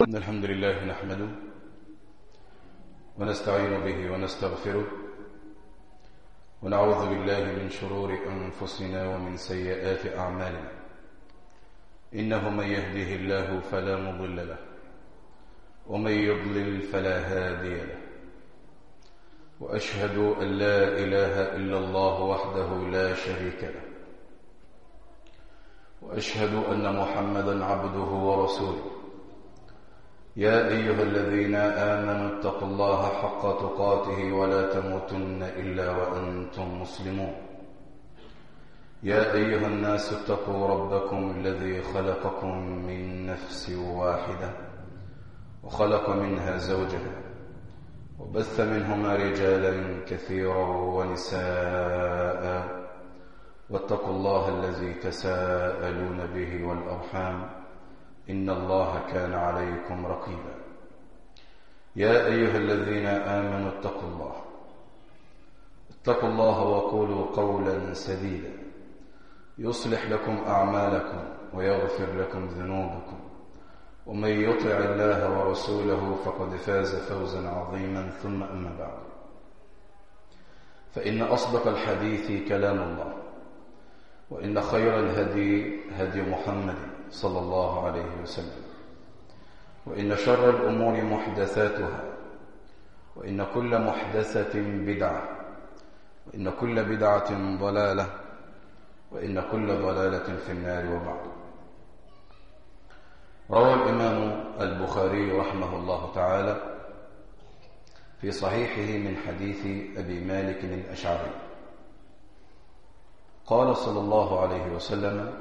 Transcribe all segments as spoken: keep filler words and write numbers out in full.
إن الحمد لله نحمده ونستعين به ونستغفره ونعوذ بالله من شرور أنفسنا ومن سيئات أعمالنا. إنه من يهده الله فلا مضل له ومن يضلل فلا هادي له، وأشهد أن لا إله إلا الله وحده لا شريك له، وأشهد أن محمدا عبده ورسوله. يا أيها الذين آمنوا اتقوا الله حق تقاته ولا تموتن إلا وأنتم مسلمون. يا أيها الناس اتقوا ربكم الذي خلقكم من نفس واحدة وخلق منها زوجها وبث منهما رجالا كثيرا ونساء، واتقوا الله الذي تساءلون به والأرحام إن الله كان عليكم رقيبا. يا أيها الذين آمنوا اتقوا الله اتقوا الله وقولوا قولا سديدا يصلح لكم أعمالكم ويغفر لكم ذنوبكم، ومن يطع الله ورسوله فقد فاز فوزا عظيما. ثم أما بعد، فإن أصدق الحديث كلام الله، وإن خير الهدي هدي محمد صلى الله عليه وسلم، وإن شر الأمور محدثاتها، وإن كل محدثة بدعة، وإن كل بدعة ضلالة، وإن كل ضلالة في النار. وبعد، روى الإمام البخاري رحمه الله تعالى في صحيحه من حديث أبي مالك الأشعري قال صلى الله عليه وسلم: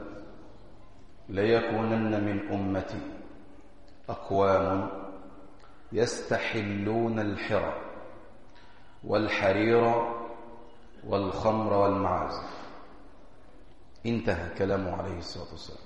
ليكونن من أمتي أقوام يستحلون الحرى والحرير والخمر والمعازف. انتهى كلامه عليه الصلاة والسلام.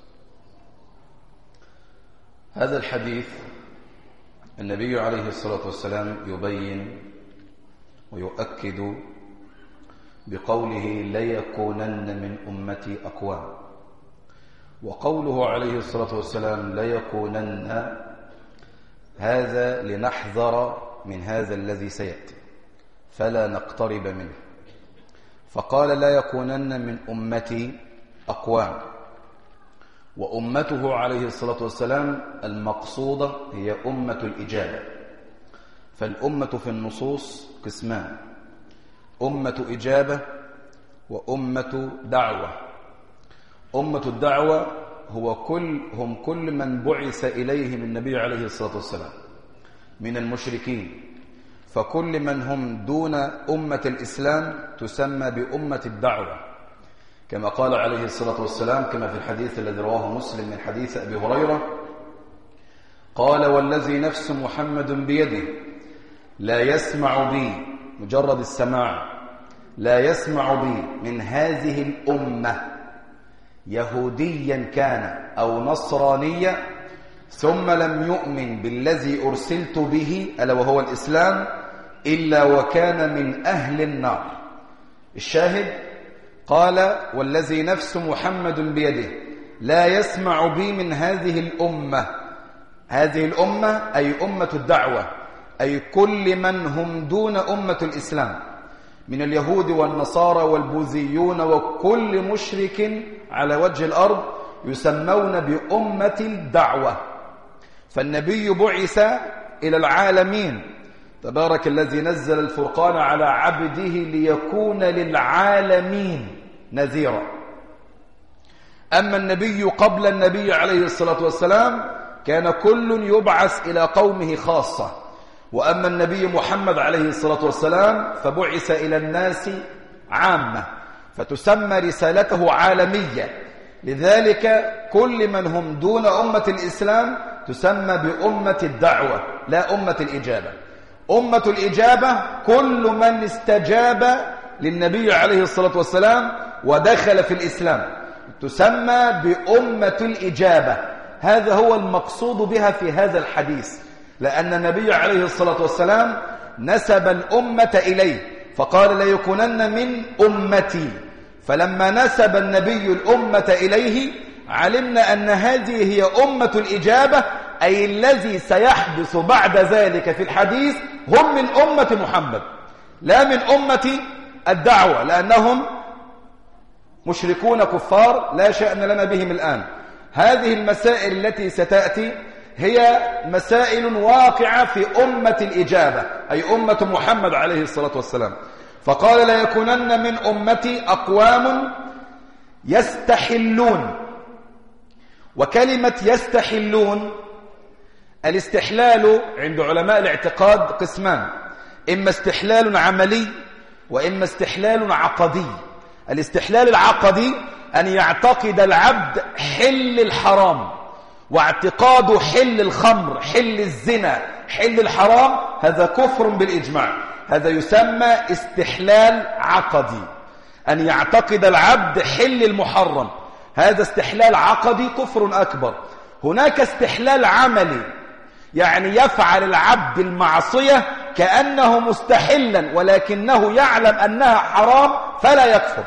هذا الحديث النبي عليه الصلاة والسلام يبين ويؤكد بقوله: ليكونن من أمتي أقوام. وقوله عليه الصلاة والسلام ليكونن، هذا لنحذر من هذا الذي سيأتي فلا نقترب منه. فقال: لا يكونن من أمتي أقوام، وأمته عليه الصلاة والسلام المقصودة هي أمة الإجابة. فالأمة في النصوص قسمان: أمة إجابة وأمة دعوة. أمة الدعوة هو كل هم كل من بعث إليهم النبي عليه الصلاة والسلام من المشركين، فكل من هم دون أمة الإسلام تسمى بأمة الدعوة، كما قال عليه الصلاة والسلام كما في الحديث الذي رواه مسلم من حديث أبي هريرة قال: والذي نفس محمد بيده لا يسمع بي، مجرد السماع، لا يسمع بي من هذه الأمة يهوديا كان أو نصرانيا ثم لم يؤمن بالذي أرسلت به ألا وهو الإسلام إلا وكان من أهل النار. الشاهد قال: والذي نفس محمد بيده لا يسمع بي من هذه الأمة. هذه الأمة أي أمة الدعوة، أي كل من هم دون أمة الإسلام من اليهود والنصارى والبوذيون وكل مشرك على وجه الأرض يسمون بأمة الدعوة. فالنبي بعث إلى العالمين، تبارك الذي نزل الفرقان على عبده ليكون للعالمين نذيرا. أما النبي قبل النبي عليه الصلاة والسلام كان كل يبعث إلى قومه خاصة، وأما النبي محمد عليه الصلاة والسلام فبعث إلى الناس عامة، فتسمى رسالته عالمية. لذلك كل من هم دون أمة الإسلام تسمى بأمة الدعوة لا أمة الإجابة. أمة الإجابة كل من استجاب للنبي عليه الصلاة والسلام ودخل في الإسلام تسمى بأمة الإجابة. هذا هو المقصود بها في هذا الحديث، لأن النبي عليه الصلاة والسلام نسب الأمة إليه فقال: ليكونن من أمتي. فلما نسب النبي الأمة إليه علمنا أن هذه هي أمة الإجابة أي الذي سيحدث بعد ذلك في الحديث هم من أمة محمد لا من أمة الدعوة، لأنهم مشركون كفار لا شأن لنا بهم الآن. هذه المسائل التي ستأتي هي مسائل واقعة في أمة الإجابة، أي أمة محمد عليه الصلاة والسلام. فقال لا يكونن من أمتي أقوام يستحلون. وكلمة يستحلون، الاستحلال عند علماء الاعتقاد قسمان: إما استحلال عملي وإما استحلال عقدي. الاستحلال العقدي أن يعتقد العبد حل الحرام، واعتقاد حل الخمر، حل الزنا، حل الحرام، هذا كفر بالإجماع. هذا يسمى استحلال عقدي، أن يعتقد العبد حل المحرم، هذا استحلال عقدي كفر أكبر. هناك استحلال عملي، يعني يفعل العبد المعصية كأنه مستحلا ولكنه يعلم أنها حرام فلا يكفر.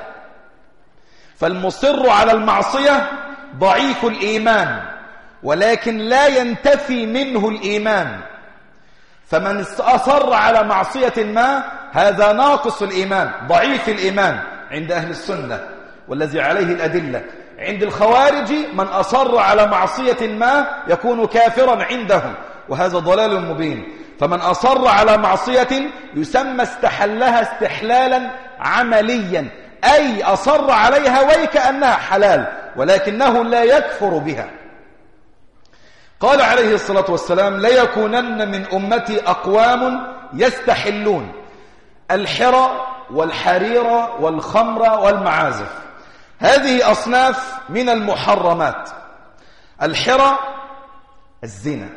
فالمصر على المعصية ضعيف الإيمان ولكن لا ينتفي منه الإيمان. فمن أصر على معصية ما هذا ناقص الإيمان ضعيف الإيمان عند أهل السنة والذي عليه الأدلة. عند الخوارج من أصر على معصية ما يكون كافرا عندهم، وهذا ضلال مبين. فمن أصر على معصية يسمى استحلها استحلالا عمليا، أي أصر عليها ويكأنها حلال ولكنه لا يكفر بها. قال عليه الصلاة والسلام: ليكونن من أمتي أقوام يستحلون الحرى والحرير والخمر والمعازف. هذه أصناف من المحرمات: الحرى الزنا،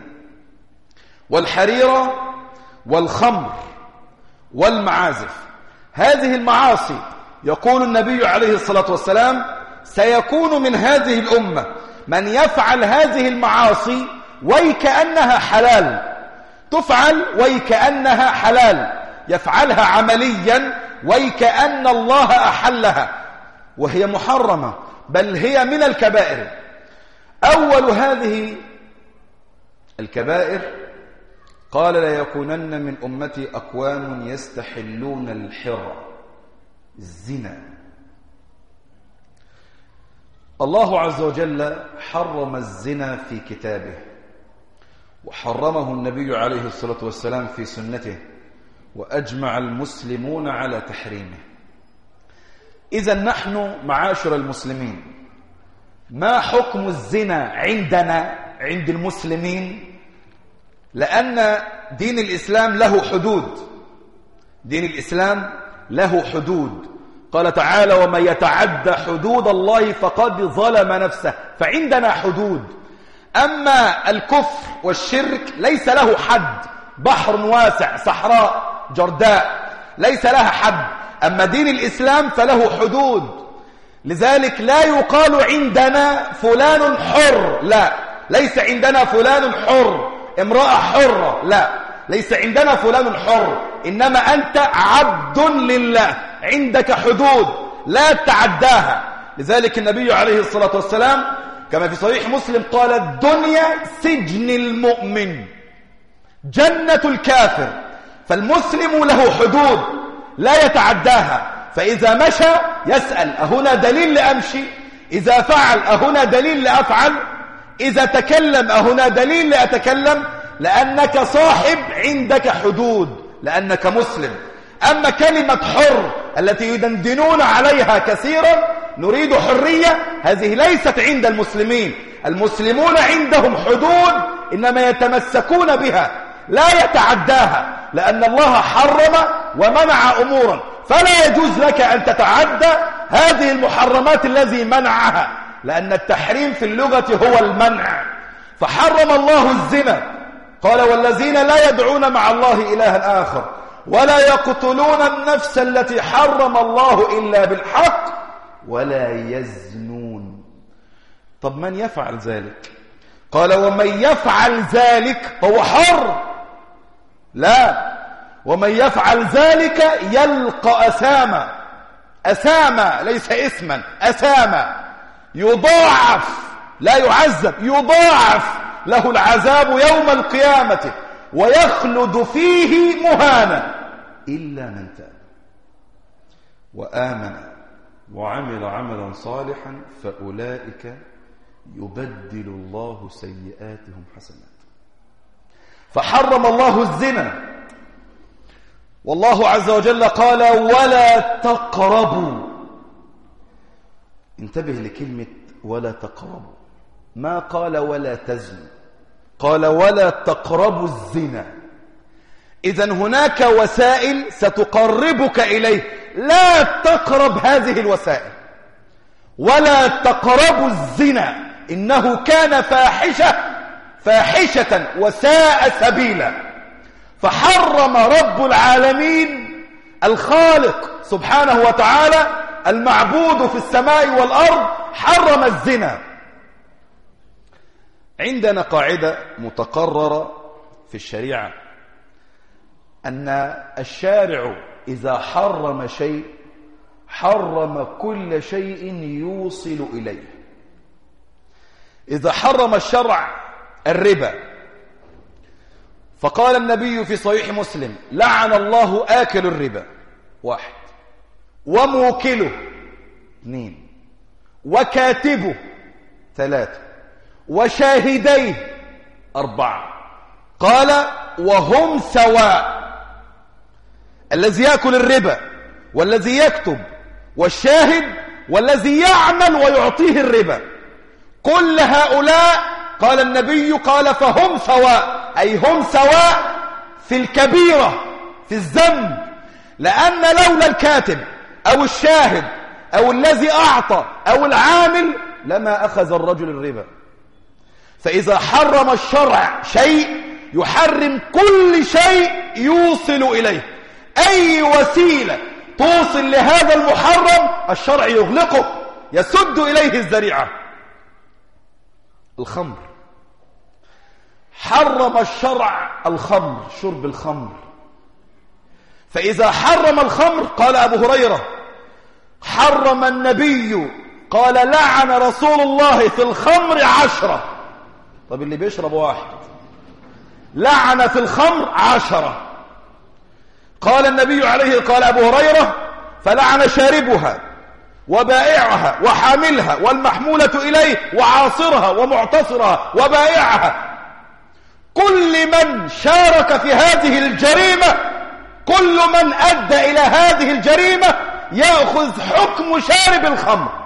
والحرير والخمر والمعازف. هذه المعاصي يقول النبي عليه الصلاة والسلام سيكون من هذه الأمة من يفعل هذه المعاصي ويكأنها حلال، تفعل ويكأنها حلال، يفعلها عمليا ويكأن الله أحلها وهي محرمة، بل هي من الكبائر. أول هذه الكبائر قال: لا يكونن من أمتي أقوام يستحلون الحرى الزنا. الله عز وجل حرم الزنا في كتابه، وحرمه النبي عليه الصلاة والسلام في سنته، وأجمع المسلمون على تحريمه. إذن نحن معاشر المسلمين ما حكم الزنا عندنا عند المسلمين؟ لأن دين الإسلام له حدود، دين الإسلام له حدود. قال تعالى: ومن يتعدى حدود الله فقد ظلم نفسه. فعندنا حدود. أما الكفر والشرك ليس له حد، بحر واسع، صحراء جرداء ليس لها حد. أما دين الإسلام فله حدود، لذلك لا يقال عندنا فلان حر، لا، ليس عندنا فلان حر، امرأة حرة، لا، ليس عندنا فلان حر، إنما أنت عبد لله، عندك حدود لا تعداها. لذلك النبي عليه الصلاة والسلام كما في صحيح مسلم قال: الدنيا سجن المؤمن جنة الكافر. فالمسلم له حدود لا يتعداها، فإذا مشى يسأل: أهنا دليل لأمشي؟ إذا فعل: أهنا دليل لأفعل؟ إذا تكلم: أهنا دليل لأتكلم؟ لأنك صاحب عندك حدود، لأنك مسلم. أما كلمة حر التي يدندنون عليها كثيرا، نريد حرية، هذه ليست عند المسلمين. المسلمون عندهم حدود إنما يتمسكون بها لا يتعداها، لأن الله حرم ومنع أمورا، فلا يجوز لك أن تتعدى هذه المحرمات الذي منعها، لأن التحريم في اللغة هو المنع. فحرم الله الزنا، قال: والذين لا يدعون مع الله إلها آخر ولا يقتلون النفس التي حرم الله إلا بالحق ولا يزنون. طب من يفعل ذلك؟ قال: ومن يفعل ذلك هو حر؟ لا، ومن يفعل ذلك يلقى أثاما. أثاما ليس اسما، أثاما، يضاعف، لا يعذب، يضاعف له العذاب يوم القيامة ويخلد فيه مهانا إلا من تاب وآمن وعمل عملا صالحا فأولئك يبدل الله سيئاتهم حسنات. فحرم الله الزنا، والله عز وجل قال ولا تقربوا. انتبه لكلمة ولا تقربوا، ما قال ولا تزنوا، قال ولا تقربوا الزنا. إذن هناك وسائل ستقربك إليه، لا تقرب هذه الوسائل. ولا تقربوا الزنا إنه كان فاحشة فاحشة وساء سبيلا. فحرم رب العالمين الخالق سبحانه وتعالى المعبود في السماء والأرض حرم الزنا. عندنا قاعدة متقررة في الشريعة أن الشارع إذا حرم شيء حرم كل شيء يوصل إليه. إذا حرم الشرع الربا فقال النبي في صحيح مسلم لعن الله آكل الربا واحد، وموكله اثنين، وكاتبه ثلاثة، وشاهديه أربعة. قال وهم سواء. الذي يأكل الربا والذي يكتب والشاهد والذي يعمل ويعطيه الربا، كل هؤلاء قال النبي قال فهم سواء، أي هم سواء في الكبيرة في الذنب. لأن لولا الكاتب أو الشاهد أو الذي أعطى أو العامل لما أخذ الرجل الربا. فإذا حرم الشرع شيء يحرم كل شيء يوصل إليه. أي وسيلة توصل لهذا المحرم الشرع يغلقه، يسد إليه الذريعة. الخمر، حرم الشرع الخمر، شرب الخمر. فإذا حرم الخمر قال أبو هريرة حرم النبي قال لعن رسول الله في الخمر عشرة. طب اللي بيشرب واحد لعن في الخمر عشرة. قال النبي عليه قال أبو هريرة فلعن شاربها وبائعها وحاملها والمحمولة إليه وعاصرها ومعتصرها وبائعها. كل من شارك في هذه الجريمة، كل من أدى إلى هذه الجريمة يأخذ حكم شارب الخمر.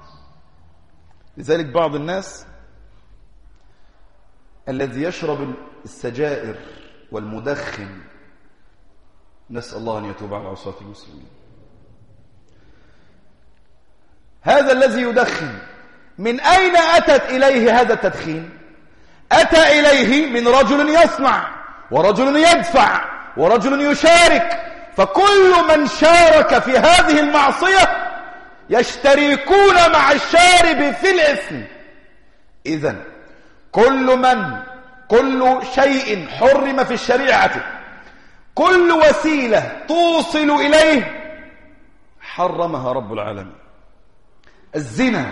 لذلك بعض الناس الذي يشرب السجائر والمدخن، نسأل الله أن يتوب على عصاة المسلمين، هذا الذي يدخن من أين أتت إليه هذا التدخين؟ أتى إليه من رجل يصنع ورجل يدفع ورجل يشارك. فكل من شارك في هذه المعصية يشتركون مع الشارب في الإثم. إذن كل من كل شيء حرم في الشريعة، كل وسيلة توصل إليه حرمها رب العالمين. الزنا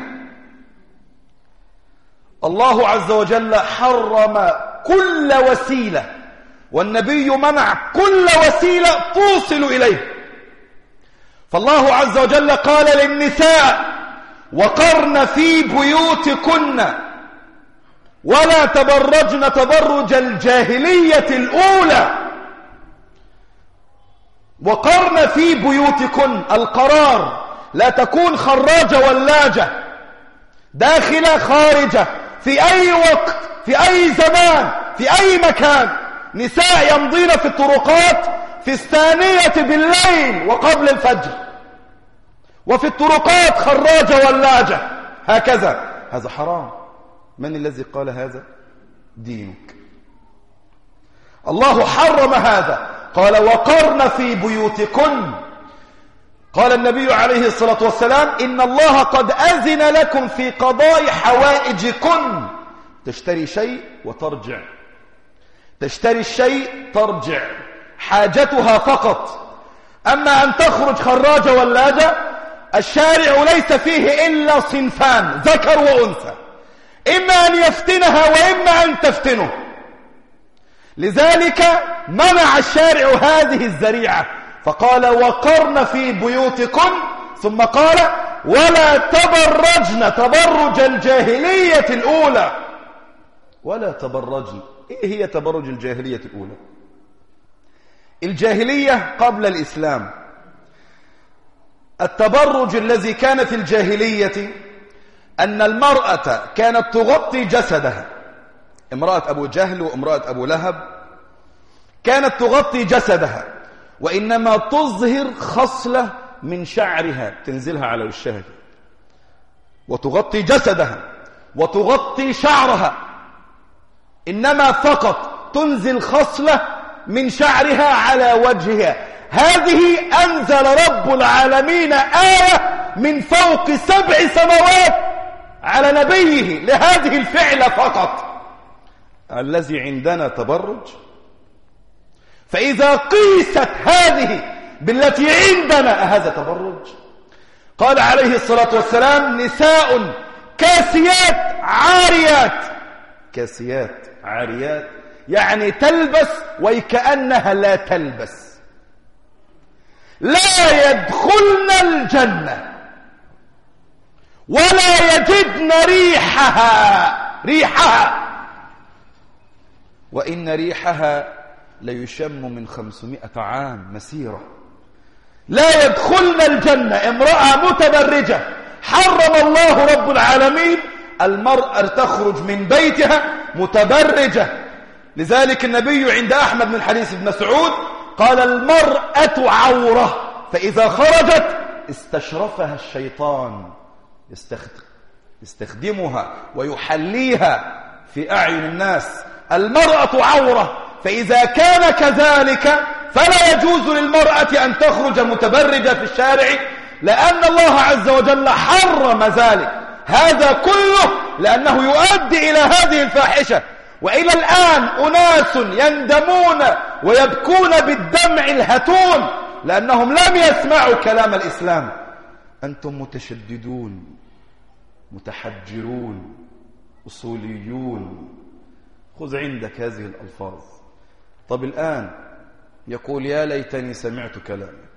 الله عز وجل حرم كل وسيلة، والنبي منع كل وسيلة توصل إليه. فالله عز وجل قال للنساء وقرن في بيوتكن ولا تبرجن تبرج الجاهلية الأولى. وقرن في بيوتكن، القرار لا تكون خراجة ولاجة، داخلة خارجة، في أي وقت في أي زمان في أي مكان. نساء يمضين في الطرقات في الثانية بالليل وقبل الفجر، وفي الطرقات خراجة ولاجة هكذا. هذا حرام. من الذي قال هذا؟ دينك. الله حرم هذا، قال وقرن في بيوتكن. قال النبي عليه الصلاة والسلام إن الله قد أذن لكم في قضاء حوائجكن. تشتري شيء وترجع، تشتري الشيء ترجع، حاجتها فقط. أما أن تخرج خراجة ولاجة، الشارع ليس فيه إلا صنفان ذكر وأنثى. إما أن يفتنها وإما أن تفتنه. لذلك منع الشارع هذه الذريعة فقال وقرن في بيوتكن، ثم قال ولا تبرجن تبرج الجاهلية الأولى. ولا تبرجن، إيه هي تبرج الجاهلية الأولى؟ الجاهلية قبل الإسلام، التبرج الذي كان في الجاهلية أن المرأة كانت تغطي جسدها. امرأة أبو جهل وامرأة أبو لهب كانت تغطي جسدها، وإنما تظهر خصلة من شعرها تنزلها على وشها، وتغطي جسدها وتغطي شعرها، إنما فقط تنزل خصلة من شعرها على وجهها. هذه أنزل رب العالمين آية من فوق سبع سماوات على نبيه لهذه الفعلة فقط. الذي عندنا تبرج، فإذا قيست هذه بالتي عندنا هذا تبرج. قال عليه الصلاة والسلام نساء كاسيات عاريات. كاسيات عاريات يعني تلبس وكأنها لا تلبس، لا يدخلن الجنة ولا يجدن ريحها ريحها وإن ريحها ليشم من خمسمائة عام مسيرة. لا يدخلن الجنة. امرأة متبرجة حرم الله رب العالمين المرأة تخرج من بيتها متبرجة. لذلك النبي عند أحمد من حديث ابن مسعود قال المرأة عورة، فإذا خرجت استشرفها الشيطان يستخدمها ويحليها في أعين الناس. المرأة عورة، فإذا كان كذلك فلا يجوز للمرأة أن تخرج متبرجة في الشارع، لأن الله عز وجل حرم ذلك. هذا كله لأنه يؤدي إلى هذه الفاحشة. وإلى الآن أناس يندمون ويبكون بالدمع الهتون لأنهم لم يسمعوا كلام الإسلام. أنتم متشددون متحجرون أصوليون، خذ عندك هذه الألفاظ. طب الآن يقول يا ليتني سمعت كلامك.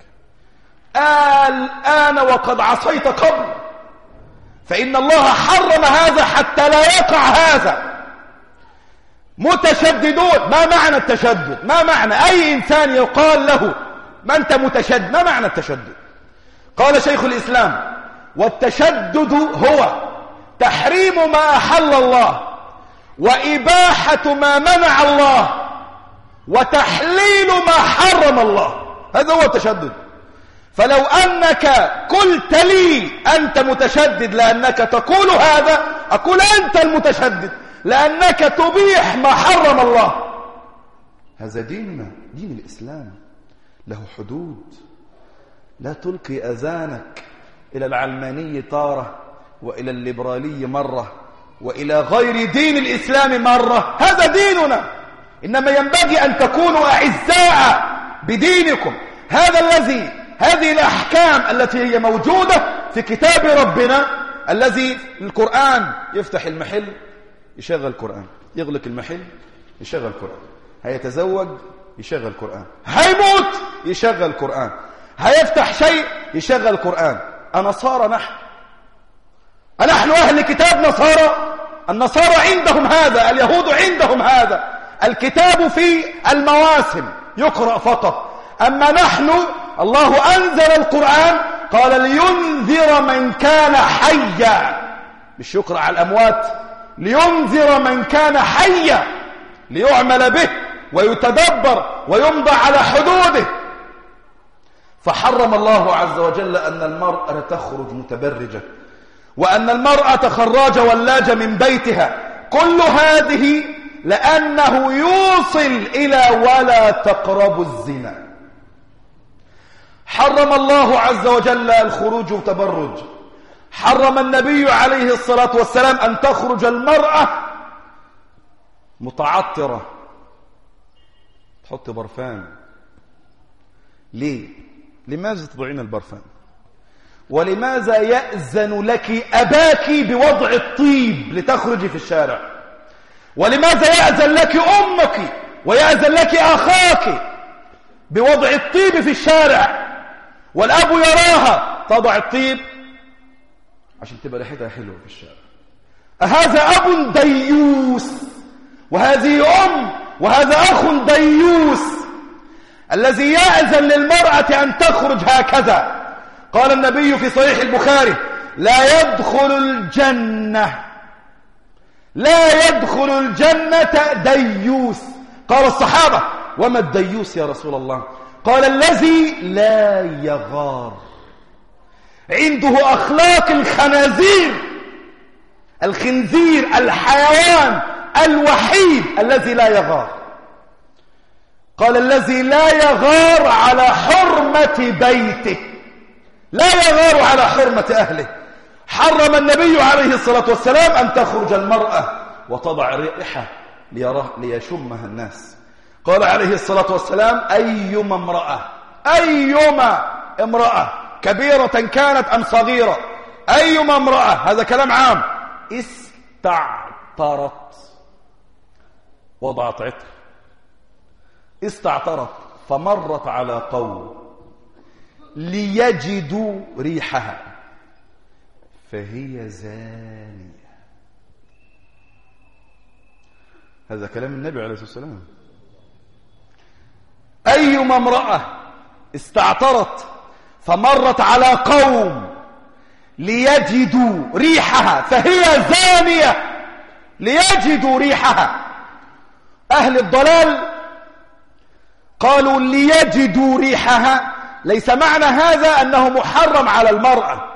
الآن وقد عصيت قبل، فإن الله حرم هذا حتى لا يقع هذا. متشددون. ما معنى التشدد؟ ما معنى أي إنسان يقال له ما أنت متشدد؟ ما معنى التشدد؟ قال شيخ الإسلام والتشدد هو تحريم ما أحل الله وإباحة ما منع الله وتحليل ما حرم الله. هذا هو التشدد. فلو أنك قلت لي أنت متشدد لأنك تقول هذا، أقول أنت المتشدد لأنك تبيح ما حرم الله. هذا ديننا، دين الإسلام له حدود. لا تلقي أذانك إلى العلماني تارة وإلى الليبرالي مرة وإلى غير دين الإسلام مرة. هذا ديننا، إنما ينبغي أن تكونوا أعزاء بدينكم. هذا الذي هذه الأحكام التي هي موجودة في كتاب ربنا، الذي القرآن يفتح المحل يشغل القرآن، يغلق المحل يشغل القرآن، هيتزوج يشغل القرآن، هيموت يشغل القرآن، هيفتح شيء يشغل القرآن. النصارى نحن نحن أهل كتاب نصارى. النصارى عندهم هذا، اليهود عندهم هذا. الكتاب في المواسم يقرأ فقط، أما نحن الله أنزل القرآن قال لينذر من كان حيا، مش يقرأ على الأموات، لينذر من كان حيا، ليعمل به ويتدبر ويمضى على حدوده. فحرم الله عز وجل أن المرأة تخرج متبرجة، وأن المرأة خراج ولاج من بيتها. كل هذه لأنه يوصل إلى ولا تقربوا الزنا. حرم الله عز وجل الخروج وتبرج. حرم النبي عليه الصلاة والسلام أن تخرج المرأة متعطرة تحط برفان. ليه؟ لماذا تضعين البرفان؟ ولماذا يأذن لك أباك بوضع الطيب لتخرجي في الشارع؟ ولماذا يأذن لك أمك ويأذن لك أخاك بوضع الطيب في الشارع؟ والأب يراها تضع الطيب عشان تبقى ريحتها حلوة في الشارع. هذا أب ديوس، وهذه أم، وهذا أخ ديوس الذي يأذن للمرأة أن تخرج هكذا. قال النبي في صحيح البخاري: لا يدخل الجنة لا يدخل الجنة ديوس. قال الصحابة: وما الديوس يا رسول الله؟ قال: الذي لا يغار، عنده أخلاق الخنازير، الخنزير، الحيوان الوحيد الذي لا يغار. قال: الذي لا يغار على حرمة بيته، لا يغار على حرمة أهله. حرم النبي عليه الصلاة والسلام أن تخرج المرأة وتضع رائحة ليراه ليشمها الناس. قال عليه الصلاة والسلام: أيما امرأة أيما امرأة كبيرة كانت أم صغيرة، أيما امرأة، هذا كلام عام، استعطرت، وضعت عطر، استعطرت فمرت على قوم ليجدوا ريحها فهي زانية. هذا كلام النبي عليه الصلاة والسلام. أيما امرأة استعطرت فمرت على قوم ليجدوا ريحها فهي زانية. ليجدوا ريحها. أهل الضلال قالوا ليجدوا ريحها، ليس معنى هذا أنه محرم على المرأة،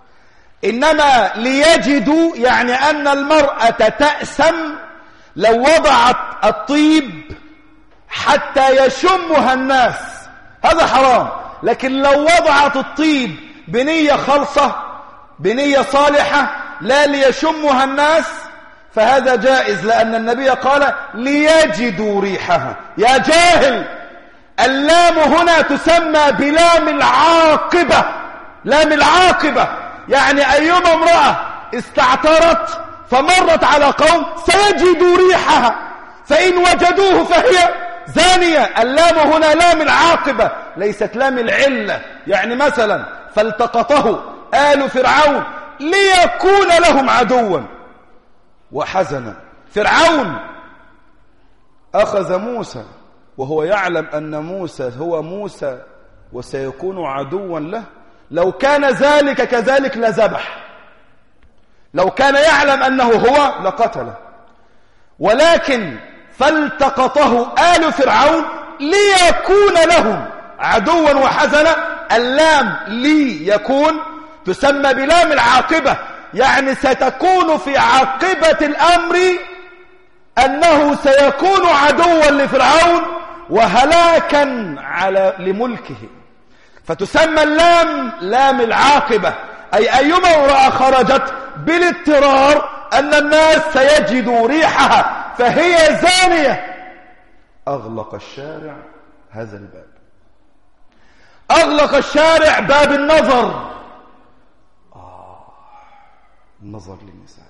إنما ليجدوا يعني أن المرأة تأسم لو وضعت الطيب حتى يشمها الناس، هذا حرام. لكن لو وضعت الطيب بنية خالصة، بنية صالحة، لا ليشمها الناس، فهذا جائز، لأن النبي قال ليجدوا ريحها. يا جاهل، اللام هنا تسمى بلام العاقبة. لام العاقبة يعني أيما امرأة استعطرت فمرت على قوم سيجدوا ريحها، فإن وجدوه فهي زانية. اللام هنا لام العاقبة ليست لام العلة. يعني مثلا فالتقطه آل فرعون ليكون لهم عدوا وحزنا. فرعون أخذ موسى وهو يعلم أن موسى هو موسى وسيكون عدوا له. لو كان ذلك كذلك لذبح، لو كان يعلم أنه هو لقتله. ولكن فالتقطه آل فرعون ليكون لهم عدوا وحزنا. اللام ليكون تسمى بلام العاقبة، يعني ستكون في عاقبة الأمر أنه سيكون عدوا لفرعون وهلاكا على لملكه، فتسمى اللام لام العاقبة. أي أيما امرأة خرجت بالاضطرار أن الناس سيجدوا ريحها فهي زانية. أغلق الشارع هذا الباب، أغلق الشارع باب النظر. آه النظر للنساء.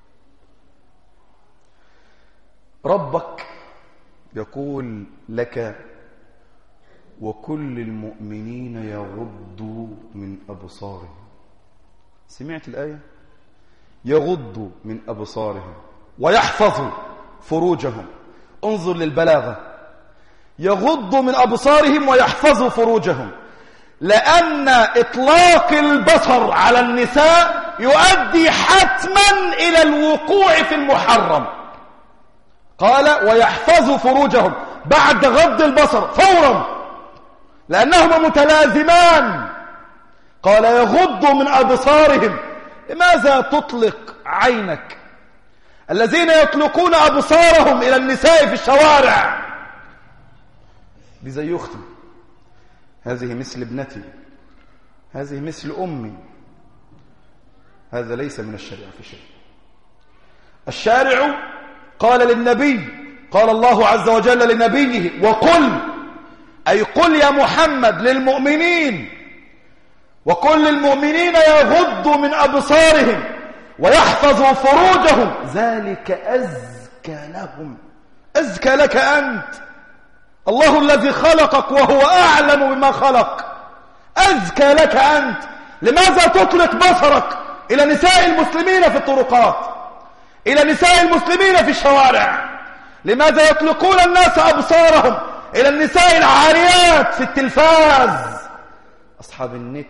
ربك يقول لك وكل المؤمنين يغضوا من أبصارهم. سمعت الآية؟ يغضوا من أبصارهم ويحفظوا فروجهم. انظر للبلاغة، يغضوا من أبصارهم ويحفظوا فروجهم، لأن إطلاق البصر على النساء يؤدي حتما إلى الوقوع في المحرم. قال ويحفظوا فروجهم بعد غض البصر فورا، لأنهما متلازمان. قال يغضوا من أبصارهم. لماذا تطلق عينك؟ الذين يطلقون أبصارهم إلى النساء في الشوارع، دي زي أختي، هذه مثل ابنتي، هذه مثل أمي. هذا ليس من الشريعة في شيء. الشارع قال للنبي، قال الله عز وجل لنبيه وقل، أي قل يا محمد للمؤمنين وكل المؤمنين يغضوا من أبصارهم ويحفظوا فروجهم ذلك أزكى لهم. أزكى لك أنت، الله الذي خلقك وهو أعلم بما خلق، أزكى لك أنت. لماذا تطلق بصرك إلى نساء المسلمين في الطرقات، إلى نساء المسلمين في الشوارع؟ لماذا يطلقون الناس أبصارهم إلى النساء العاريات في التلفاز؟ أصحاب النت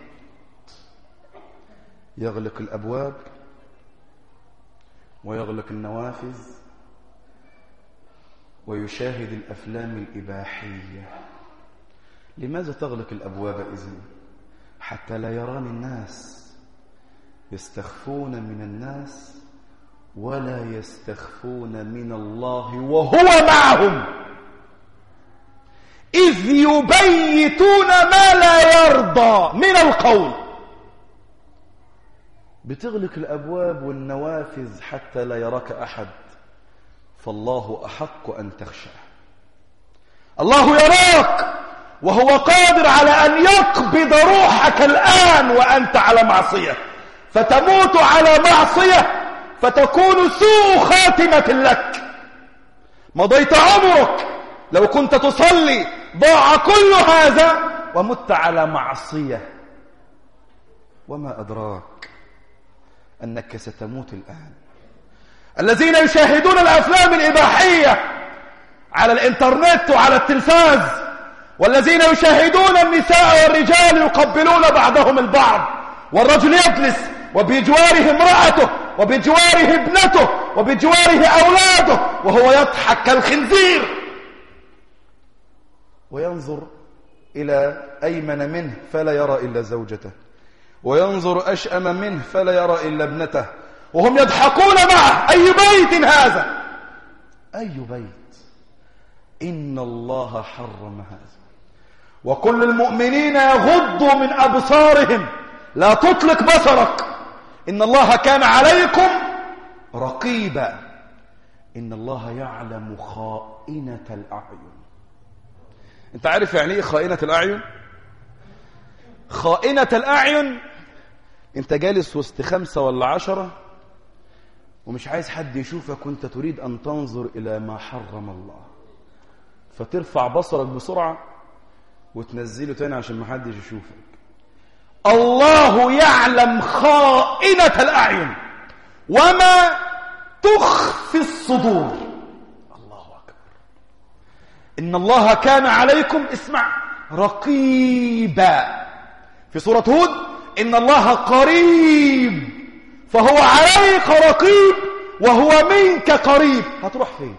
يغلق الأبواب ويغلق النوافذ ويشاهد الأفلام الإباحية. لماذا تغلق الأبواب إذن؟ حتى لا يراني الناس، يستخفون من الناس ولا يستخفون من الله وهو معهم إذ يبيتون ما لا يرضى من القول. بتغلق الأبواب والنوافذ حتى لا يراك أحد، فالله أحق أن تخشى. الله يراك وهو قادر على أن يقبض روحك الآن وأنت على معصية، فتموت على معصية فتكون سوء خاتمة لك. مضيت عمرك لو كنت تصلي، ضاع كل هذا ومت على معصية. وما أدراك أنك ستموت الآن. الذين يشاهدون الأفلام الإباحية على الإنترنت وعلى التلفاز، والذين يشاهدون النساء والرجال يقبلون بعضهم البعض، والرجل يجلس وبجواره امرأته وبجواره ابنته وبجواره أولاده وهو يضحك كالخنزير، وينظر إلى أيمن منه فلا يرى إلا زوجته، وينظر أشأم منه فلا يرى إلا ابنته، وهم يضحكون معه. أي بيت هذا؟ أي بيت؟ إن الله حرم هذا. وكل المؤمنين يغضوا من أبصارهم. لا تطلق بصرك، إن الله كان عليكم رقيبا. إن الله يعلم خائنة الأعين. أنت عارف يعني إيه خائنة الأعين؟ خائنة الأعين، أنت جالس وسط خمسة ولا عشرة ومش عايز حد يشوفك، وأنت تريد أن تنظر إلى ما حرم الله، فترفع بصرك بسرعة وتنزله تاني عشان ما حدش يشوفك. الله يعلم خائنة الأعين وما تخفي الصدور. الله أكبر. إن الله كان عليكم، اسمع، رقيبا. في سورة هود إن الله قريب، فهو عليك رقيب وهو منك قريب. هتروح فين؟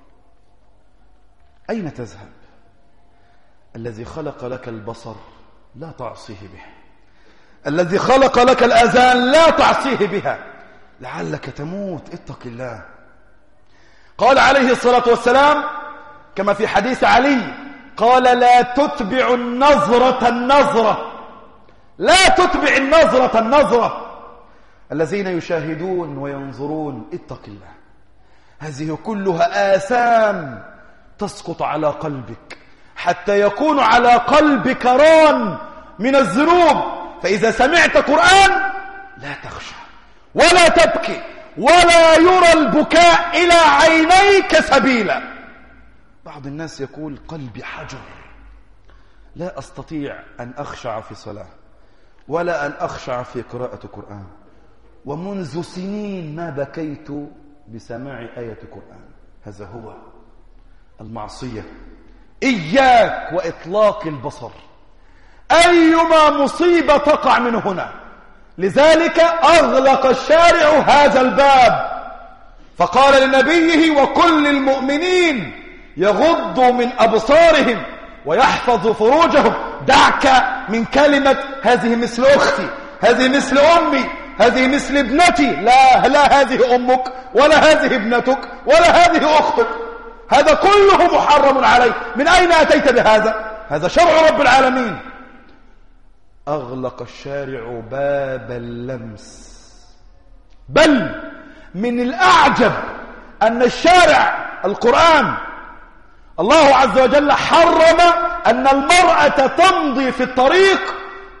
أين تذهب؟ الذي خلق لك البصر لا تعصيه به، الذي خلق لك الأذان لا تعصيه بها، لعلك تموت. اتق الله. قال عليه الصلاة والسلام كما في حديث علي، قال لا تتبع النظرة النظرة، لا تتبع النظرة النظرة. الذين يشاهدون وينظرون، اتق الله. هذه كلها آثام تسقط على قلبك حتى يكون على قلبك ران من الذنوب. فإذا سمعت قرآن لا تخشى ولا تبكي ولا يرى البكاء إلى عينيك سبيلا. بعض الناس يقول قلبي حجر، لا أستطيع أن أخشع في صلاة ولا أن أخشع في قراءة قرآن، ومنذ سنين ما بكيت بسماع آية قرآن. هذا هو المعصية. إياك وإطلاق البصر، أيما مصيبة تقع من هنا. لذلك أغلق الشارع هذا الباب، فقال لنبيه وكل المؤمنين يغضوا من أبصارهم ويحفظوا فروجهم. دعك من كلمة هذه مثل أختي، هذه مثل أمي، هذه مثل ابنتي. لا لا هذه أمك ولا هذه ابنتك ولا هذه أختك، هذا كله محرم عليك. من أين أتيت بهذا؟ هذا شرع رب العالمين. أغلق الشارع باب اللمس. بل من الأعجب أن الشارع القرآن الله عز وجل حرم أن المرأة تمضي في الطريق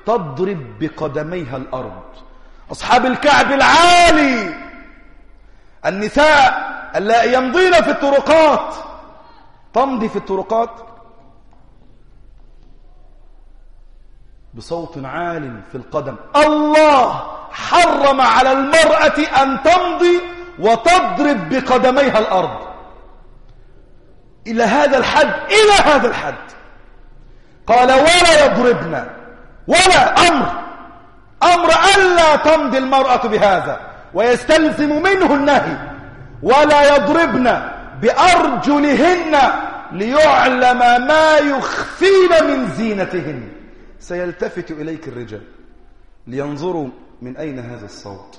تضرب بقدميها الأرض. أصحاب الكعب العالي، النساء اللائي يمضين في الطرقات، تمضي في الطرقات بصوت عال في القدم. الله حرم على المرأة أن تمضي وتضرب بقدميها الأرض إلى هذا الحد، إلى هذا الحد. قال ولا يضربن، ولا أمر أمر ألا تمضي المرأة بهذا، ويستلزم منه النهي. ولا يضربن بأرجلهن ليعلم ما يخفين من زينتهن. سيلتفت إليك الرجال لينظروا من أين هذا الصوت.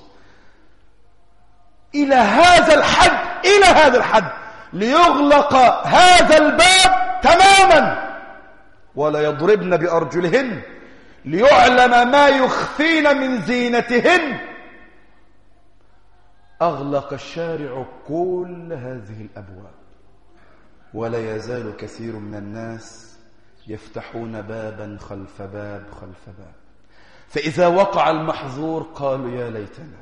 إلى هذا الحد، إلى هذا الحد، ليغلق هذا الباب تماما. ولا يضربن بأرجلهن ليعلم ما يخفين من زينتهن. أغلق الشارع كل هذه الأبواب، ولا يزال كثير من الناس يفتحون بابا خلف باب خلف باب، فإذا وقع المحظور قالوا يا ليتنا.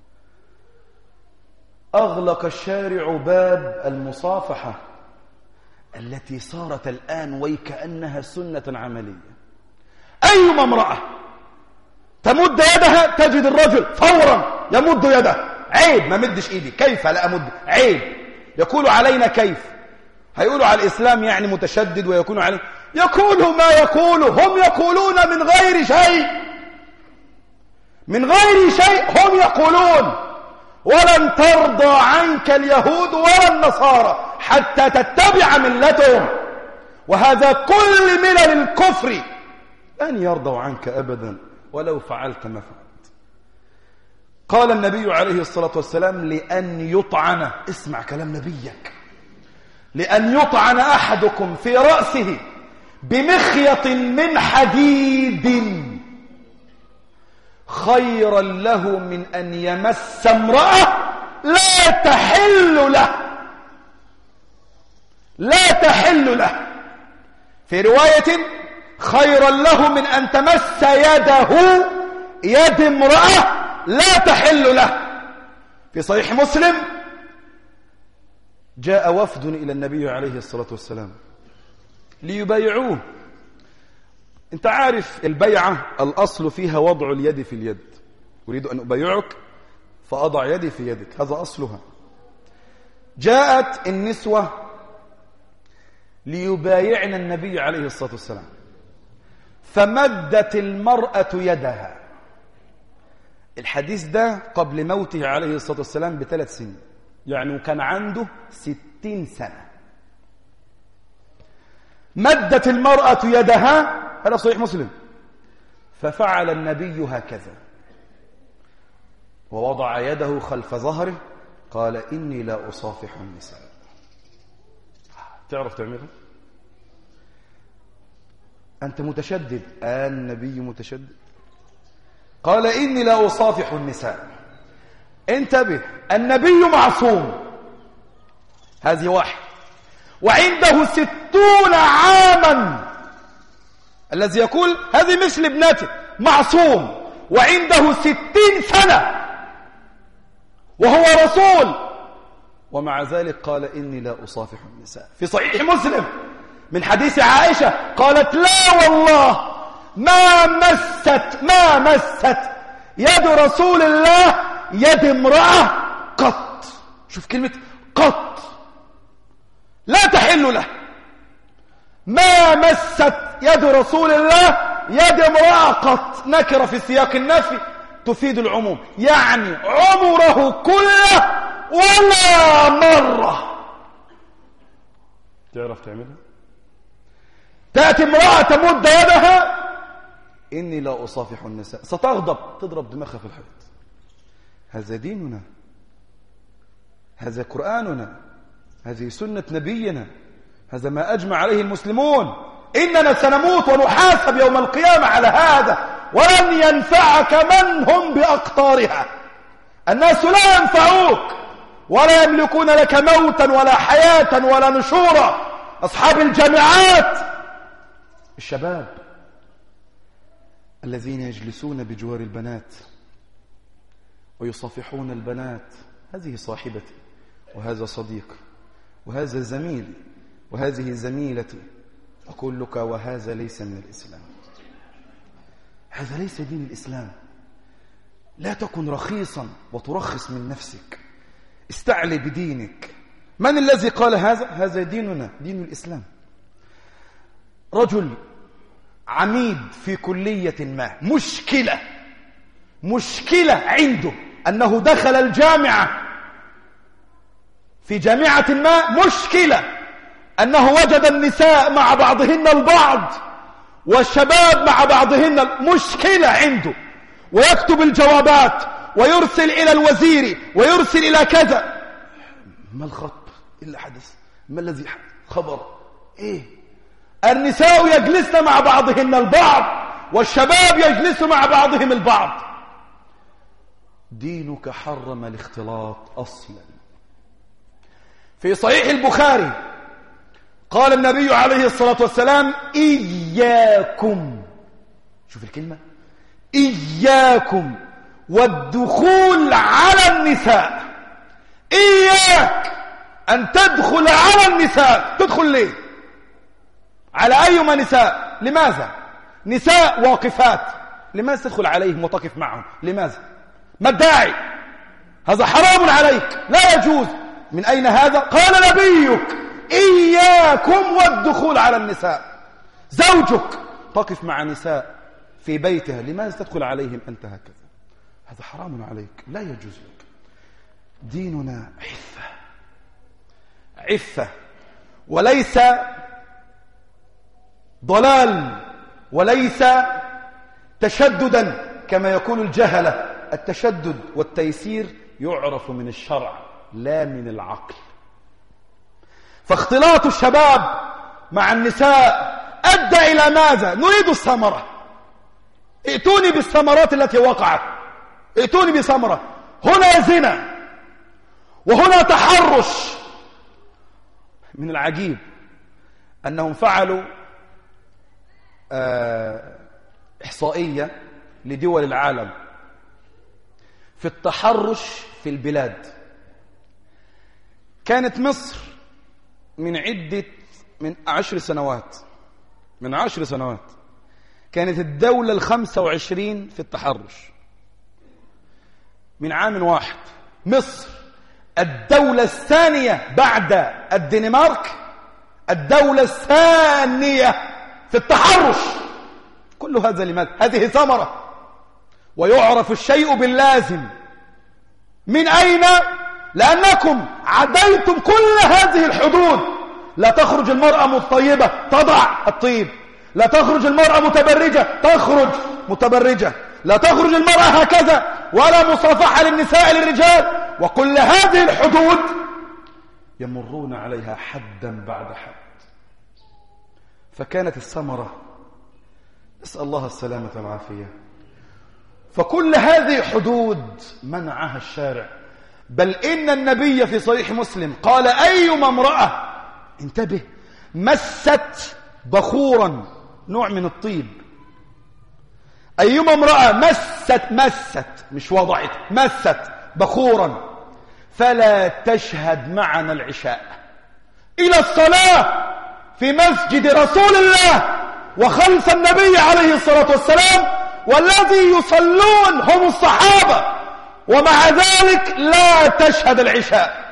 أغلق الشارع باب المصافحة التي صارت الآن ويكأنها سنة عملية. أيما امرأة تمد يدها تجد الرجل فورا يمد يده. عيب، ما مدش إيدي، كيف لا أمد؟ عيب. يقول علينا كيف؟ هيقولوا على الإسلام يعني متشدد، ويكونوا عليه يقولوا ما يقولوا. هم يقولون من غير شيء، من غير شيء هم يقولون. ولن ترضى عنك اليهود ولا النصارى حتى تتبع ملتهم، وهذا كل ملل الكفر. لن يرضوا عنك أبدا ولو فعلت ما فعلت. قال النبي عليه الصلاة والسلام لأن يطعن، اسمع كلام نبيك، لأن يطعن أحدكم في رأسه بمخيط من حديد خيرا له من أن يمس امرأة لا تحل له، لا تحل له. في رواية خيرا له من أن تمس يده يد امرأة لا تحل له. في صحيح مسلم جاء وفد إلى النبي عليه الصلاة والسلام ليبايعوه. انت عارف البيعة الأصل فيها وضع اليد في اليد. أريد أن أبايعك فأضع يدي في يدك، هذا أصلها. جاءت النسوة ليبايعن النبي عليه الصلاة والسلام، فمدت المرأة يدها. الحديث ده قبل موته عليه الصلاة والسلام بثلاث سنين، يعني كان عنده ستين سنة. مدت المرأة يدها، هذا صحيح مسلم، ففعل النبي هكذا ووضع يده خلف ظهره، قال إني لا أصافح النساء. تعرف تعملها؟ أنت متشدد، النبي متشدد. قال إني لا أصافح النساء. انتبه، النبي معصوم، هذه واحد، وعنده ستون عاما. الذي يقول هذه مثل ابنته، معصوم وعنده ستين سنة وهو رسول، ومع ذلك قال إني لا أصافح النساء. في صحيح مسلم من حديث عائشة قالت لا والله ما مست ما مست يد رسول الله يد امرأة قط. شوف كلمة قط، لا تحل له. ما مست يد رسول الله يد امرأة قط، نكرة في سياق النفي تفيد العموم، يعني عمره كله ولا مرة. تعرف تعملها؟ تأتي امرأة تمد يدها إني لا أصافح النساء، ستغضب تضرب دماغها في الحيط. هذا ديننا، هذا قرآننا، هذه سنة نبينا، هذا ما أجمع عليه المسلمون. إننا سنموت ونحاسب يوم القيامة على هذا، ولن ينفعك من هم بأقطارها. الناس لا ينفعوك ولا يملكون لك موتا ولا حياة ولا نشورا. أصحاب الجامعات، الشباب الذين يجلسون بجوار البنات ويصافحون البنات، هذه صاحبتي وهذا صديقي وهذا زميلي وهذه زميلتي، أقول لك وهذا ليس من الإسلام، هذا ليس دين الإسلام. لا تكن رخيصا وترخص من نفسك، استعلي بدينك. من الذي قال هذا؟ هذا ديننا، دين الإسلام. رجل عميد في كلية ما، مشكلة مشكلة عنده أنه دخل الجامعة في جامعة ما، مشكلة أنه وجد النساء مع بعضهن البعض والشباب مع بعضهن، مشكلة عنده، ويكتب الجوابات ويرسل إلى الوزير ويرسل إلى كذا. ما الخط إلا حدث؟ ما الذي خبر؟ إيه؟ النساء يجلسن مع بعضهن البعض والشباب يجلسوا مع بعضهم البعض. دينك حرم الاختلاط أصلا. في صحيح البخاري قال النبي عليه الصلاة والسلام: إياكم، شوف الكلمة، إياكم والدخول على النساء. إياك أن تدخل على النساء. تدخل ليه؟ على أيما نساء؟ لماذا؟ نساء واقفات، لماذا تدخل عليهم وتقف معهم؟ لماذا؟ ما الداعي؟ هذا حرام عليك، لا يجوز. من أين هذا؟ قال نبيك: إياكم والدخول على النساء. زوجك تقف مع نساء في بيتها، لماذا تدخل عليهم أنت هكذا؟ هذا حرام عليك، لا يجوز لك. ديننا عفة، عفة، وليس ضلال وليس تشددا كما يقول الجهلة. التشدد والتيسير يعرف من الشرع لا من العقل. فاختلاط الشباب مع النساء أدى إلى ماذا؟ نريد الثمرة. ائتوني بالثمرات التي وقعت، ائتوني بثمرة. هنا زنا وهنا تحرش. من العجيب أنهم فعلوا إحصائية لدول العالم في التحرش في البلاد. كانت مصر من عدة من عشر سنوات من عشر سنوات كانت الدولة الخمسة وعشرين في التحرش. من عام واحد مصر الدولة الثانية بعد الدنمارك، الدولة الثانية في التحرش. كل هذا لماذا؟ هذه ثمرة. ويعرف الشيء باللازم. من أين؟ لأنكم عديتم كل هذه الحدود. لا تخرج المرأة مطيبة تضع الطيب، لا تخرج المرأة متبرجة تخرج متبرجة، لا تخرج المرأة هكذا، ولا مصافحة للنساء للرجال. وكل هذه الحدود يمرون عليها حدا بعد حد. فكانت الثمرة، نسأل الله السلامة والعافية. فكل هذه حدود منعها الشارع. بل إن النبي في صحيح مسلم قال: أيما امرأة، انتبه، مست بخورا، نوع من الطيب، أيما امرأة مست مست مش وضعت مست بخورا فلا تشهد معنا العشاء. إلى الصلاة في مسجد رسول الله وخلف النبي عليه الصلاة والسلام، والذي يصلون هم الصحابة، ومع ذلك لا تشهد العشاء.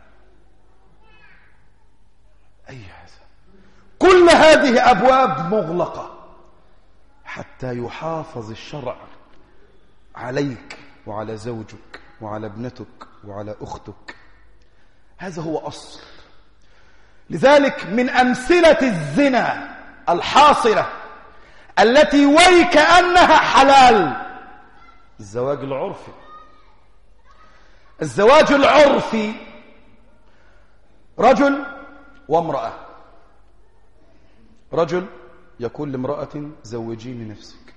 أي هذا؟ كل هذه أبواب مغلقة حتى يحافظ الشرع عليك وعلى زوجك وعلى ابنتك وعلى أختك. هذا هو أصل. لذلك من أمثلة الزنا الحاصلة التي ويكأنها حلال الزواج العرفي. الزواج العرفي رجل وامرأة، رجل يقول لامرأة: زوجيني نفسك،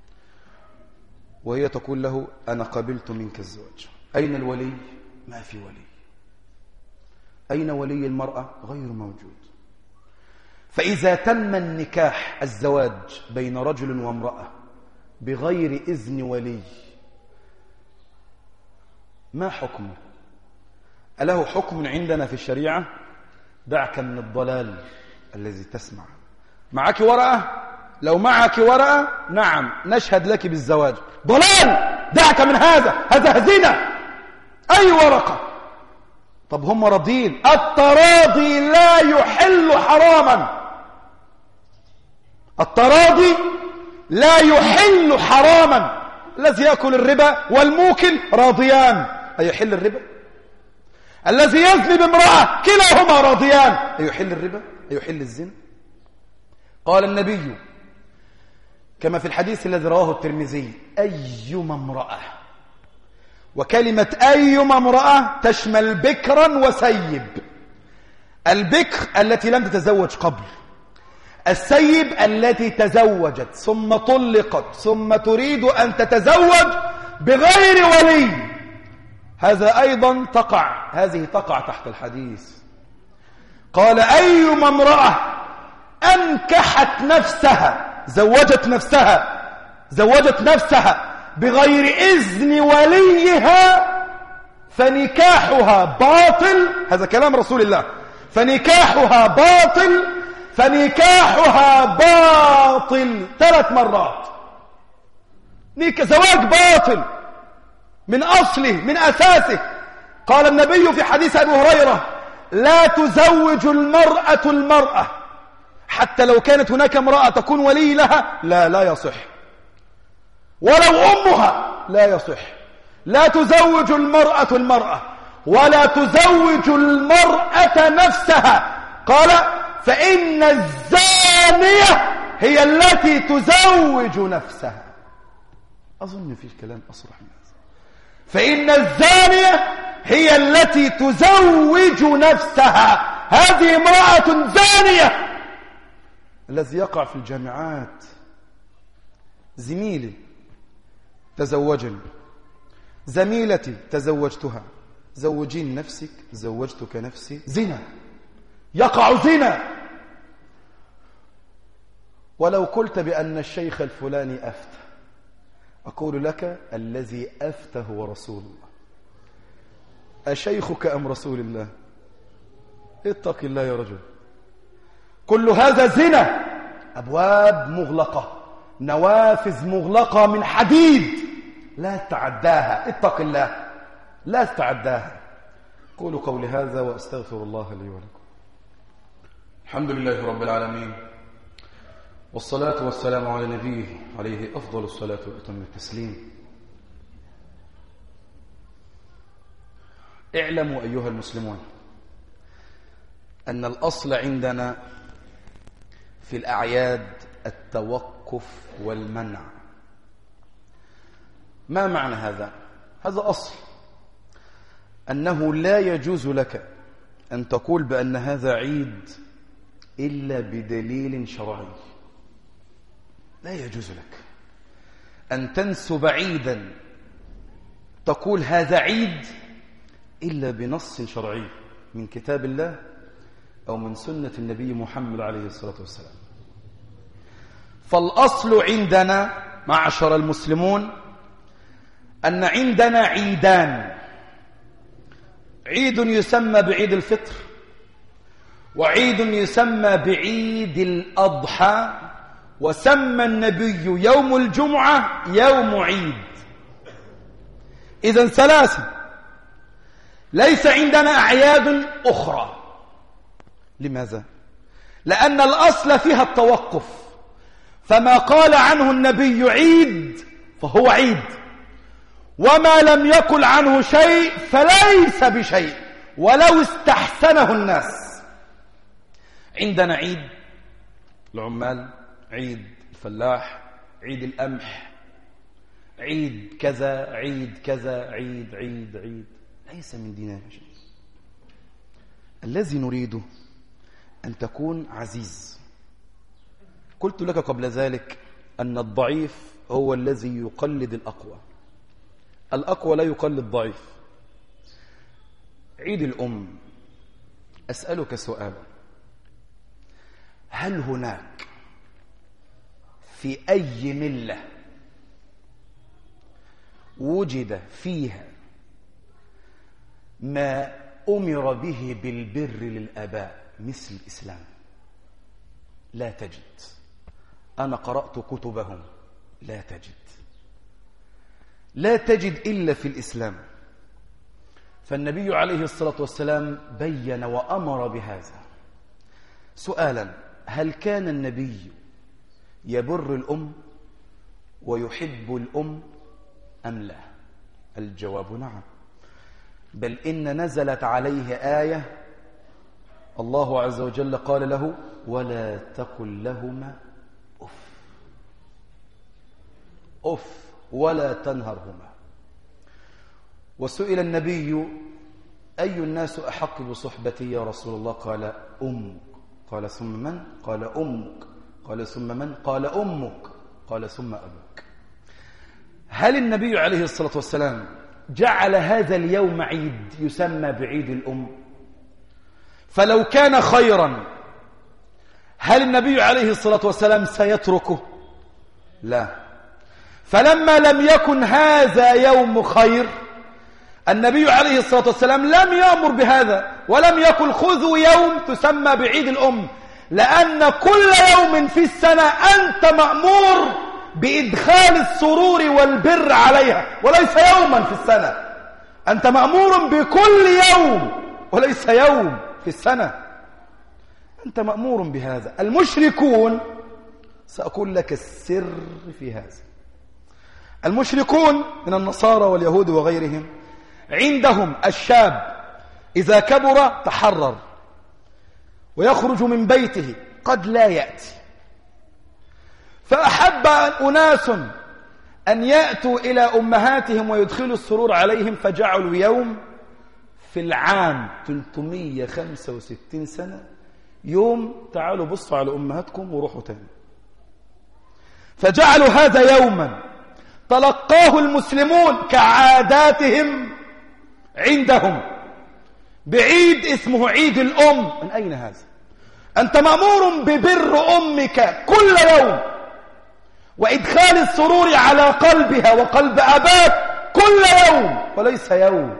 وهي تقول له: أنا قبلت منك الزواج. أين الولي؟ ما في ولي. أين ولي المرأة؟ غير موجود. فإذا تم النكاح، الزواج بين رجل وامرأة، بغير إذن ولي ما حكمه؟ أله حكم عندنا في الشريعة؟ دعك من الضلال الذي تسمع. معك ورقة؟ لو معك ورقة نعم نشهد لك بالزواج. ضلال، دعك من هذا، هذا زنا. أي ورقة؟ طب هم راضين. التراضي لا يحل حراما، التراضي لا يحل حراما. الذي يأكل الربا والموكل راضيان، أيحل الربا؟ الذي يزني بامرأة كلاهما راضيان، أيحل الربا؟ أيحل الزنا؟ قال النبي كما في الحديث الذي رواه الترمذي: أيما امرأة، وكلمة أيما امرأة تشمل بكرا وسيب. البكر التي لم تتزوج قبل، السيب التي تزوجت ثم طلقت ثم تريد أن تتزوج بغير ولي، هذا أيضا تقع، هذه تقع تحت الحديث. قال: أيما امرأة أنكحت نفسها، زوجت نفسها زوجت نفسها بغير إذن وليها فنكاحها باطل. هذا كلام رسول الله. فنكاحها باطل، فنكاحها باطل ثلاث مرات. زواج باطل من أصله من أساسه. قال النبي في حديث أبي هريرة: لا تزوج المرأة المرأة حتى لو كانت هناك امرأة تكون ولي لها، لا لا يصح، ولو أمها لا يصح. لا تزوج المرأة المرأة ولا تزوج المرأة نفسها. قال: فإن الزانية هي التي تزوج نفسها. أظن في الكلام أصرح من هذا. فإن الزانية هي التي تزوج نفسها. هذه امرأة زانية. الذي يقع في الجامعات: زميلي تزوجني، زميلتي تزوجتها، زوجين نفسك، زوجتك نفسي. زنا، يقع زنا. ولو قلت بأن الشيخ الفلاني أفتى، أقول لك: الذي أفتى هو رسول الله. أشيخك أم رسول الله؟ اتق الله يا رجل. كل هذا زنا. أبواب مغلقة، نوافذ مغلقة من حديد، لا تعداها. اتق الله، لا تتعداها. قولوا قولي هذا وأستغفر الله لي ولكم. الحمد لله رب العالمين، والصلاة والسلام على نبيه عليه أفضل الصلاة وأتم التسليم. اعلموا أيها المسلمون أن الأصل عندنا في الأعياد التوقف والمنع. ما معنى هذا؟ هذا أصل، أنه لا يجوز لك أن تقول بأن هذا عيد إلا بدليل شرعي. لا يجوز لك أن تنسب عيدا تقول هذا عيد إلا بنص شرعي من كتاب الله أو من سنة النبي محمد عليه الصلاة والسلام. فالأصل عندنا معشر المسلمون أن عندنا عيدان: عيد يسمى بعيد الفطر، وعيد يسمى بعيد الأضحى، وسمى النبي يوم الجمعة يوم عيد. إذن ثلاثة. ليس عندنا أعياد أخرى. لماذا؟ لأن الأصل فيها التوقف، فما قال عنه النبي عيد فهو عيد، وما لم يقل عنه شيء فليس بشيء ولو استحسنه الناس. عندنا عيد العمال، عيد الفلاح، عيد القمح، عيد كذا، عيد كذا، عيد عيد عيد. ليس من ديننا شيء. الذي نريده أن تكون عزيز. قلت لك قبل ذلك أن الضعيف هو الذي يقلد الأقوى، الأقوى لا يقلد الضعيف. عيد الأم، أسألك سؤال: هل هناك في أي ملة وجد فيها ما أمر به بالبر للآباء مثل الإسلام لا تجد. أنا قرأت كتبهم لا تجد لا تجد إلا في الإسلام. فالنبي عليه الصلاة والسلام بين وأمر بهذا. سؤالا: هل كان النبي يبر الأم ويحب الأم أم لا؟ الجواب نعم، بل إن نزلت عليه آية الله عز وجل قال له: ولا تقل لهما أف أف ولا تنهرهما. وسئل النبي: أي الناس أحق بصحبتي يا رسول الله؟ قال: أمك. قال: ثم من؟ قال: أمك. قال: ثم من؟ قال: أمك. قال: ثم أبوك. هل النبي عليه الصلاة والسلام جعل هذا اليوم عيد يسمى بعيد الأم؟ فلو كان خيرا هل النبي عليه الصلاة والسلام سيتركه؟ لا. فلما لم يكن هذا يوم خير النبي عليه الصلاة والسلام لم يأمر بهذا ولم يقل خذوا يوم تسمى بعيد الأم، لأن كل يوم في السنة أنت مأمور بإدخال السرور والبر عليها، وليس يوما في السنة. أنت مأمور بكل يوم وليس يوم في السنة. أنت مأمور بهذا. المشركون، سأقول لك السر في هذا، المشركون من النصارى واليهود وغيرهم عندهم الشاب إذا كبر تحرر ويخرج من بيته قد لا يأتي، فأحب أناس أن يأتوا إلى أمهاتهم ويدخلوا السرور عليهم، فجعلوا يوم في العام ثلاثمائة وخمسة وستين سنة يوم تعالوا بصوا على أمهاتكم وروحوا تاني. فجعلوا هذا يوما تلقاه المسلمون كعاداتهم عندهم بعيد اسمه عيد الأم. من أين هذا؟ أنت مأمور ببر أمك كل يوم وإدخال السرور على قلبها وقلب أباك كل يوم وليس يوم.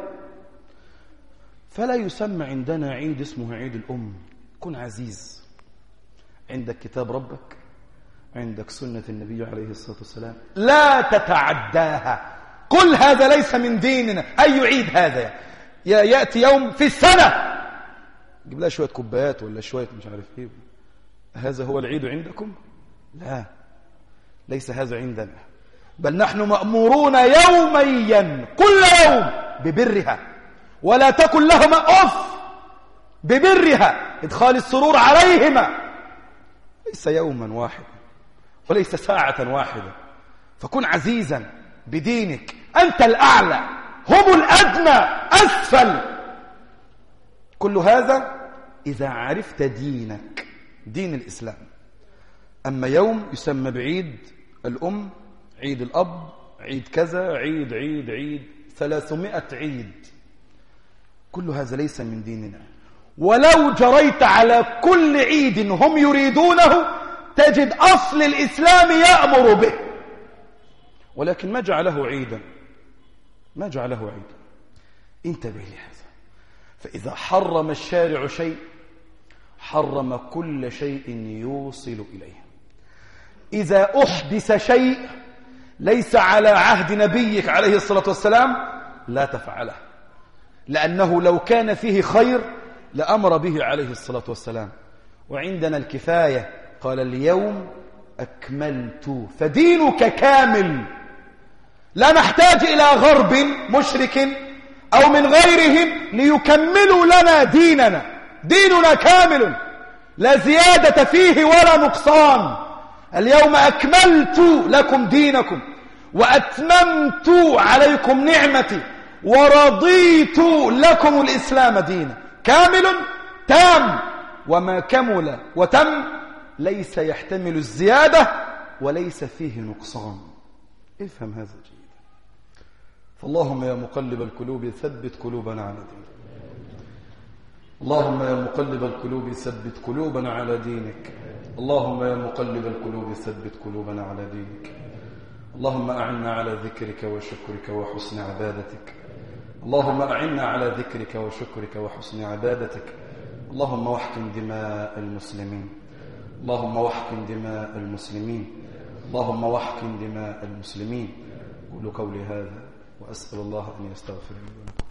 فلا يسمى عندنا عيد اسمه عيد الأم. كن عزيز، عندك كتاب ربك، عندك سنة النبي عليه الصلاة والسلام، لا تتعداها. قل هذا ليس من ديننا. أي عيد هذا؟ يأتي يوم في السنة جيب لها شوية كوبايات ولا شوية مش عارف ايه، هذا هو العيد عندكم؟ لا، ليس هذا عندنا، بل نحن مأمورون يوميا كل يوم ببرها. ولا تكن لهما أف، ببرها، إدخال السرور عليهما، ليس يوما واحدا وليس ساعة واحدة. فكن عزيزا بدينك. أنت الأعلى، هم الأدنى أسفل. كل هذا إذا عرفت دينك، دين الإسلام. أما يوم يسمى بعيد الأم، عيد الأب، عيد كذا، عيد عيد عيد ثلاثمائة عيد، كل هذا ليس من ديننا. ولو جريت على كل عيد هم يريدونه تجد أصل الإسلام يأمر به، ولكن ما جعله عيدا، ما جعله عيدا. انتبه لهذا. فإذا حرم الشارع شيء حرم كل شيء يوصل إليه. إذا أحدث شيء ليس على عهد نبيك عليه الصلاة والسلام لا تفعله، لأنه لو كان فيه خير لأمر به عليه الصلاة والسلام. وعندنا الكفاية، قال اليوم أكملت، فدينك كامل. لا نحتاج إلى غرب مشرك أو من غيرهم ليكملوا لنا ديننا. ديننا كامل لا زيادة فيه ولا نقصان. اليوم أكملت لكم دينكم وأتممت عليكم نعمتي ورضيت لكم الإسلام دينا. كامل تام، وما كمل وتم ليس يحتمل الزيادة وليس فيه نقصان. افهم هذا جيدا. فاللهم يا مقلب القلوب ثبت قلوبنا على دينك. اللهم يا مقلب القلوب ثبت قلوبنا على دينك. اللهم يا مقلب القلوب ثبت قلوبنا على دينك. اللهم أعنا على ذكرك وشكرك وحسن عبادتك اللهم أعنا على ذكرك وشكرك وحسن عبادتك اللهم واحقن دماء المسلمين اللهم واحقن دماء المسلمين اللهم واحقن دماء المسلمين. قولوا قولي هذا وأسأل الله أن يستغفر لي ولكم.